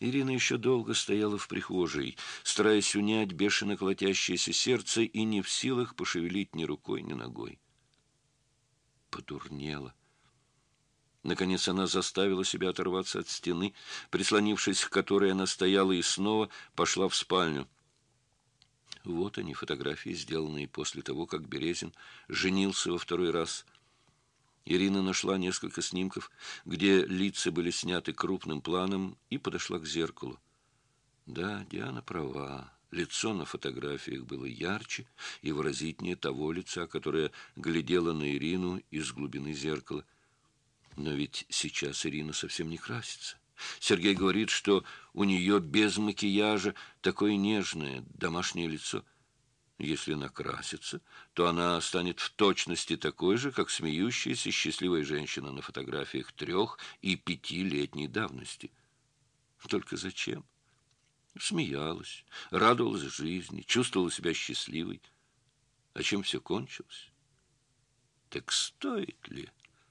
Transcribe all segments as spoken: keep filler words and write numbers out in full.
Ирина еще долго стояла в прихожей, стараясь унять бешено колотящееся сердце и не в силах пошевелить ни рукой, ни ногой. Подурнела. Наконец она заставила себя оторваться от стены, прислонившись к которой она стояла, и снова пошла в спальню. Вот они, фотографии, сделанные после того, как Березин женился во второй раз. Ирина нашла несколько снимков, где лица были сняты крупным планом, и подошла к зеркалу. Да, Диана права. Лицо на фотографиях было ярче и выразительнее того лица, которое глядело на Ирину из глубины зеркала. Но ведь сейчас Ирина совсем не красится. Сергей говорит, что у нее без макияжа такое нежное домашнее лицо. Если накрасится, то она станет в точности такой же, как смеющаяся счастливая женщина на фотографиях трех- и пятилетней давности. Только зачем? Смеялась, радовалась жизни, чувствовала себя счастливой. А чем все кончилось? Так стоит ли?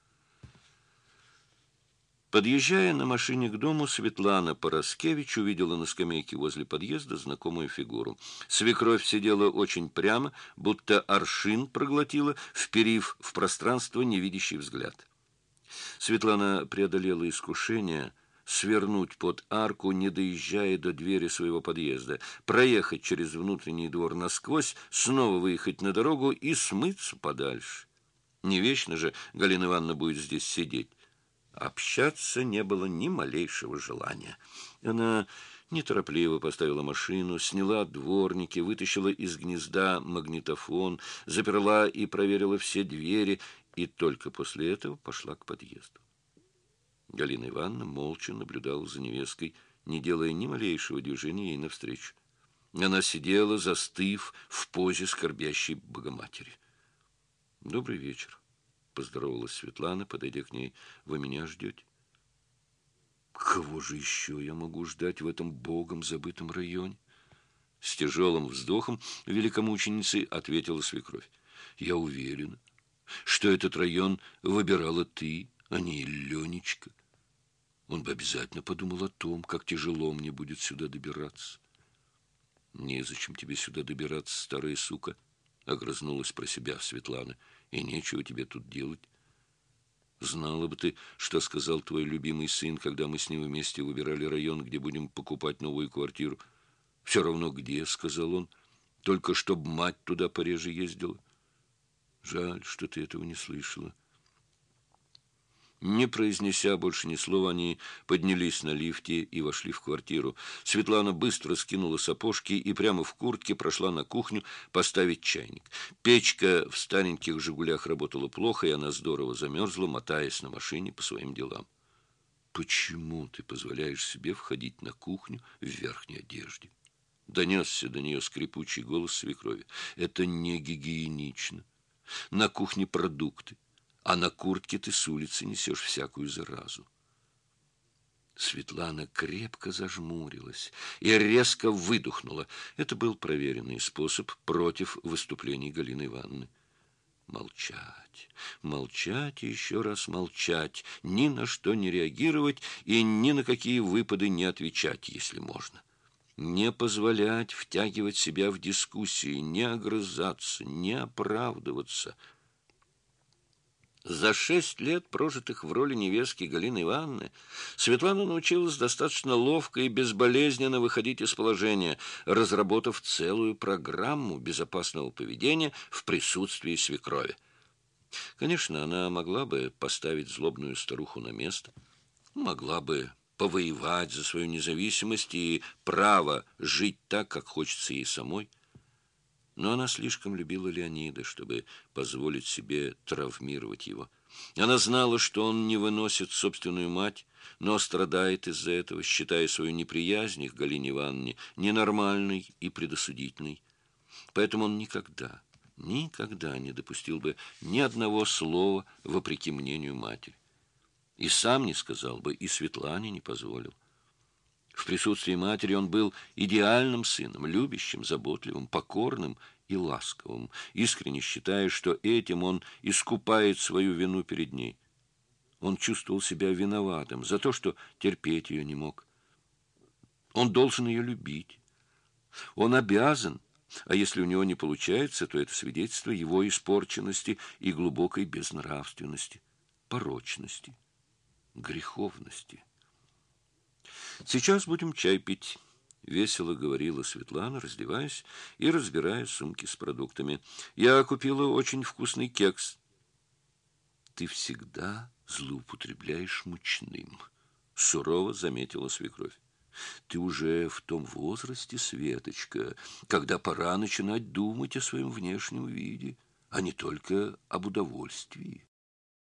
Подъезжая на машине к дому, Светлана Пороскевич увидела на скамейке возле подъезда знакомую фигуру. Свекровь сидела очень прямо, будто аршин проглотила, вперив в пространство невидящий взгляд. Светлана преодолела искушение свернуть под арку, не доезжая до двери своего подъезда, проехать через внутренний двор насквозь, снова выехать на дорогу и смыться подальше. Не вечно же Галина Ивановна будет здесь сидеть. Общаться не было ни малейшего желания. Она неторопливо поставила машину, сняла дворники, вытащила из гнезда магнитофон, заперла и проверила все двери, и только после этого пошла к подъезду. Галина Ивановна молча наблюдала за невесткой, не делая ни малейшего движения ей навстречу. Она сидела, застыв в позе скорбящей Богоматери. «Добрый вечер», — поздоровалась Светлана, подойдя к ней. «Вы меня ждете?» «Кого же еще я могу ждать в этом богом забытом районе?» С тяжелым вздохом великомученицы ответила свекровь. «Я уверена, что этот район выбирала ты, а не Ленечка. Он бы обязательно подумал о том, как тяжело мне будет сюда добираться». «Незачем тебе сюда добираться, старая сука», — огрызнулась про себя Светлана. «И нечего тебе тут делать. Знала бы ты, что сказал твой любимый сын, когда мы с ним вместе выбирали район, где будем покупать новую квартиру. Все равно где, — сказал он, — только чтоб мать туда пореже ездила. Жаль, что ты этого не слышала». Не произнеся больше ни слова, они поднялись на лифте и вошли в квартиру. Светлана быстро скинула сапожки и прямо в куртке прошла на кухню поставить чайник. Печка в стареньких «Жигулях» работала плохо, и она здорово замерзла, мотаясь на машине по своим делам. «Почему ты позволяешь себе входить на кухню в верхней одежде?» Донесся до нее скрипучий голос свекрови. «Это не гигиенично. На кухне продукты, а на куртке ты с улицы несешь всякую заразу». Светлана крепко зажмурилась и резко выдохнула. Это был проверенный способ против выступлений Галины Ивановны. Молчать, молчать и еще раз молчать, ни на что не реагировать и ни на какие выпады не отвечать, если можно. Не позволять втягивать себя в дискуссии, не огрызаться, не оправдываться. За шесть лет, прожитых в роли невестки Галины Ивановны, Светлана научилась достаточно ловко и безболезненно выходить из положения, разработав целую программу безопасного поведения в присутствии свекрови. Конечно, она могла бы поставить злобную старуху на место, могла бы повоевать за свою независимость и право жить так, как хочется ей самой. Но она слишком любила Леонида, чтобы позволить себе травмировать его. Она знала, что он не выносит собственную мать, но страдает из-за этого, считая свою неприязнь к Галине Ивановне ненормальной и предосудительной. Поэтому он никогда, никогда не допустил бы ни одного слова вопреки мнению матери. И сам не сказал бы, и Светлане не позволил. В присутствии матери он был идеальным сыном, любящим, заботливым, покорным и ласковым, искренне считая, что этим он искупает свою вину перед ней. Он чувствовал себя виноватым за то, что терпеть ее не мог. Он должен ее любить. Он обязан, а если у него не получается, то это свидетельство его испорченности и глубокой безнравственности, порочности, греховности. «Сейчас будем чай пить», — весело говорила Светлана, раздеваясь и разбирая сумки с продуктами. «Я купила очень вкусный кекс». «Ты всегда злоупотребляешь мучным», — сурово заметила свекровь. «Ты уже в том возрасте, Светочка, когда пора начинать думать о своем внешнем виде, а не только об удовольствии».